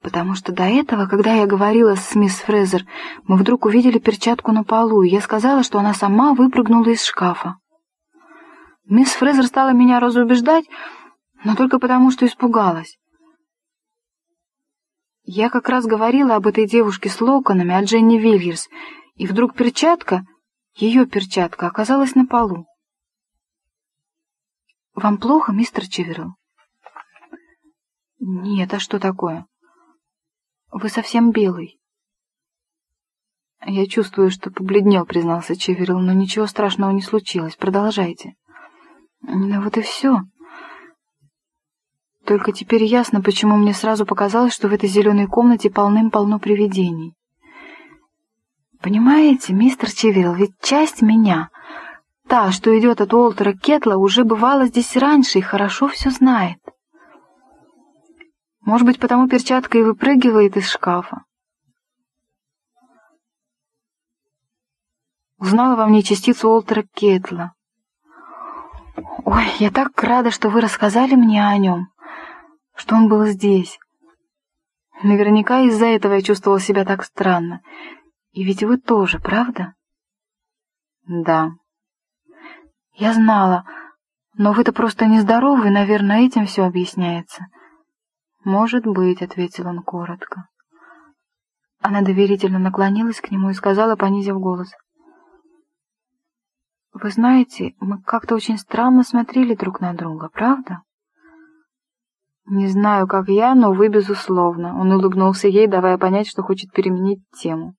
потому что до этого, когда я говорила с мисс Фрезер, мы вдруг увидели перчатку на полу, и я сказала, что она сама выпрыгнула из шкафа. Мисс Фрезер стала меня разубеждать, но только потому, что испугалась. Я как раз говорила об этой девушке с локонами, о Дженни Вильерс, и вдруг перчатка, ее перчатка, оказалась на полу. «Вам плохо, мистер Чиверилл?» «Нет, а что такое? Вы совсем белый». «Я чувствую, что побледнел», — признался Чиверилл, «но ничего страшного не случилось. Продолжайте». «Ну вот и все. Только теперь ясно, почему мне сразу показалось, что в этой зеленой комнате полным-полно привидений. Понимаете, мистер Чиверилл, ведь часть меня, та, что идет от Уолтера Кетла, уже бывала здесь раньше и хорошо все знает. Может быть, потому перчатка и выпрыгивает из шкафа. Узнала во мне частицу Уолтера Кетла. Ой, я так рада, что вы рассказали мне о нем, что он был здесь. Наверняка из-за этого я чувствовала себя так странно. И ведь вы тоже, правда? Да. Я знала, но вы-то просто нездоровы, наверное, этим все объясняется. Может быть, — ответил он коротко. Она доверительно наклонилась к нему и сказала, понизив голос. Вы знаете, мы как-то очень странно смотрели друг на друга, правда? Не знаю, как я, но вы, безусловно. Он улыбнулся ей, давая понять, что хочет переменить тему.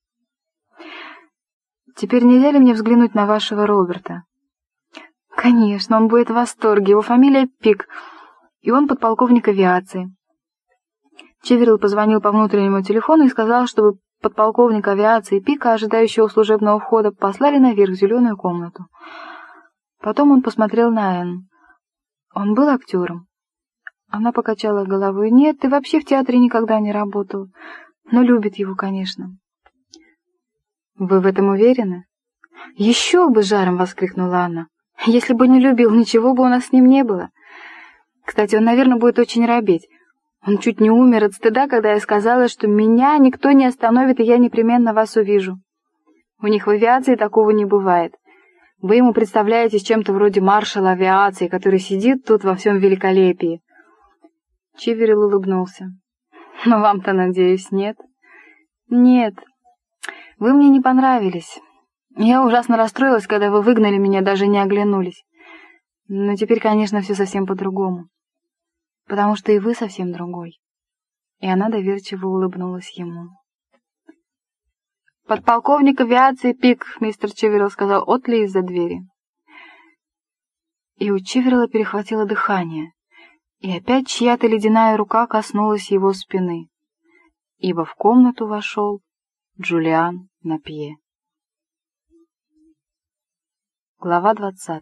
Теперь нельзя ли мне взглянуть на вашего Роберта? Конечно, он будет в восторге. Его фамилия Пик, и он подполковник авиации. Чиверилл позвонил по внутреннему телефону и сказал, чтобы подполковника авиации Пика, ожидающего служебного входа, послали наверх в зеленую комнату. Потом он посмотрел на Энн. Он был актером? Она покачала головой. Нет, и вообще в театре никогда не работал. Но любит его, конечно. Вы в этом уверены? Еще бы, жаром воскликнула она. Если бы не любил, ничего бы у нас с ним не было. Кстати, он, наверное, будет очень робеть. Он чуть не умер от стыда, когда я сказала, что меня никто не остановит, и я непременно вас увижу. У них в авиации такого не бывает. Вы ему представляетесь чем-то вроде маршала авиации, который сидит тут во всем великолепии. Чиверилл улыбнулся. Но вам-то, надеюсь, нет? Нет. Вы мне не понравились. Я ужасно расстроилась, когда вы выгнали меня, даже не оглянулись. Но теперь, конечно, все совсем по-другому. Потому что и вы совсем другой. И она доверчиво улыбнулась ему. «Подполковник авиации Пик», — мистер Чиверилл сказал Отли из-за двери. И у Чиверилла перехватило дыхание, и опять чья-то ледяная рука коснулась его спины, ибо в комнату вошел Джулиан Напье. Глава 20.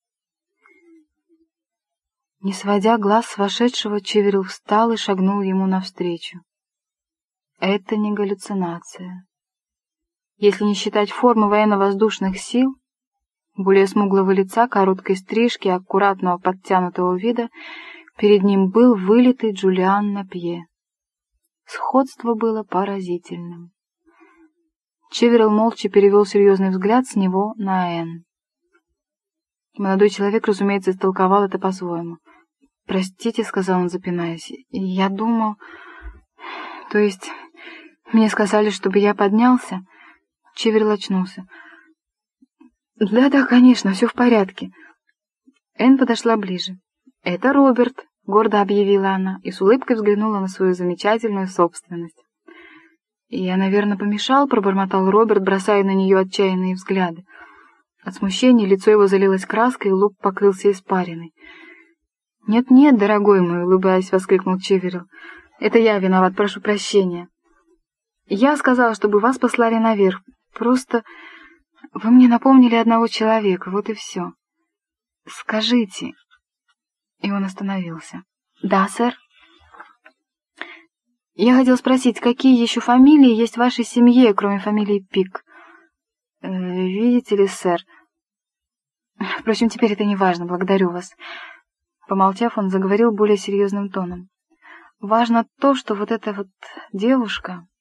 Не сводя глаз с вошедшего, Чиверилл встал и шагнул ему навстречу. Это не галлюцинация. Если не считать формы военно-воздушных сил, более смуглого лица, короткой стрижки, аккуратного подтянутого вида, перед ним был вылитый Джулиан Напье. Сходство было поразительным. Чиверилл молча перевел серьезный взгляд с него на Энн. Молодой человек, разумеется, истолковал это по-своему. «Простите», — сказал он, запинаясь, — «я думал... То есть, мне сказали, чтобы я поднялся...» Чиверилл очнулся. «Да-да, конечно, все в порядке». Энн подошла ближе. «Это Роберт», — гордо объявила она, и с улыбкой взглянула на свою замечательную собственность. «Я, наверное, помешал», — пробормотал Роберт, бросая на нее отчаянные взгляды. От смущения лицо его залилось краской, и лоб покрылся испариной. «Нет-нет, дорогой мой», — улыбаясь, воскликнул Чиверилл. «Это я виноват, прошу прощения. Я сказала, чтобы вас послали наверх. Просто вы мне напомнили одного человека, вот и все. Скажите...» И он остановился. «Да, сэр?» «Я хотел спросить, какие еще фамилии есть в вашей семье, кроме фамилии Пик?» «Видите ли, сэр...» «Впрочем, теперь это не важно, благодарю вас». Помолчав, он заговорил более серьезным тоном. Важно то, что вот эта вот девушка